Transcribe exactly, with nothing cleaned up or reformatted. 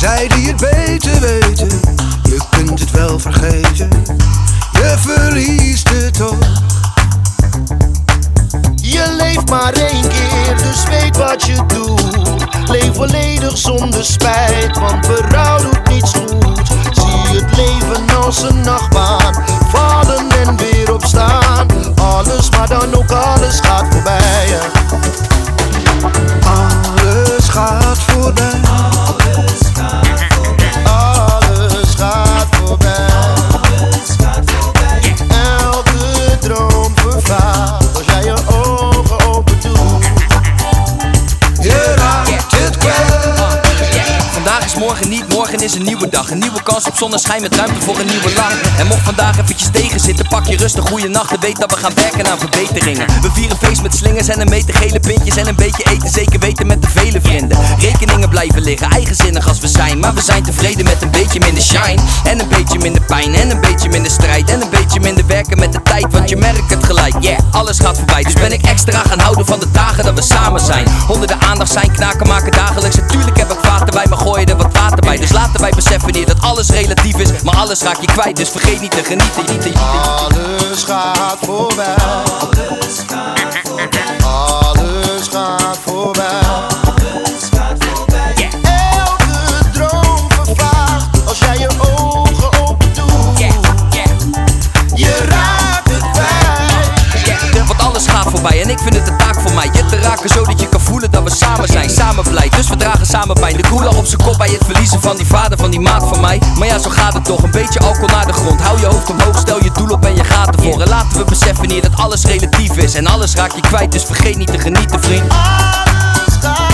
Jij die het beter weten, je kunt het wel vergeten. Je verliest het toch. Je leeft maar één keer, dus weet wat je doet. Leef volledig zonder spijt, want berouw doet niets goed. Zie het leven als een nachtbaan, vallen en weer opstaan. Alles, maar dan ook alles gaat voorbij, ja. Alles gaat voorbij. Alles gaat voorbij. Alles gaat voorbij. Alles gaat voorbij. Elke droom vervaagt als jij je ogen open doet. Je raakt het kwijt. Vandaag is morgen niet, morgen is een nieuwe dag. Een nieuwe kans op zonneschijn met ruimte voor een nieuwe lach. En mocht vandaag eventjes tegen zitten, pak je rustig, goeie nacht. En weet dat we gaan werken aan verbeteringen. We vieren feest met slingers en een meter gele pintjes. En een beetje eten, zeker weten met de vele vrienden. Rekeningen blijven liggen, eigenzinnig als we zijn. Maar we zijn tevreden met een beetje minder shine. En een beetje minder pijn, en een beetje minder strijd. En een beetje minder werken met de tijd, want je merkt het gelijk. Yeah, alles gaat voorbij, dus ben ik extra gaan houden van de dagen dat we samen zijn. Honderden aandacht zijn, knaken maken dagelijks. Natuurlijk heb ik vaten bij, maar gooien er wat water bij. Dus laten wij beseffen hier dat alles relatief is, maar alles raak je kwijt, dus vergeet niet te genieten. Niet te... Alles gaat voorbij. Alles gaat voorbij. Alles gaat voorbij. Alles gaat voorbij. Yeah. Elke droom vervaagt als jij je ogen open doet. Yeah. Yeah. Je raakt het kwijt. Yeah. Want alles gaat voorbij en ik vind het een taak voor mij je te raken, zodat je kan voelen dat we samen zijn, samen blij. Dus we dragen samen pijn, de koeler op zijn kop bij het verliezen van die vader, van die maat van mij. Maar ja, zo gaat het toch, een beetje alcohol naar de grond. Hou je hoofd omhoog, stel je doel op en je gaat ervoor. En laten we beseffen hier dat alles relatief is en alles raak je kwijt, dus vergeet niet te genieten, vriend. Alles gaat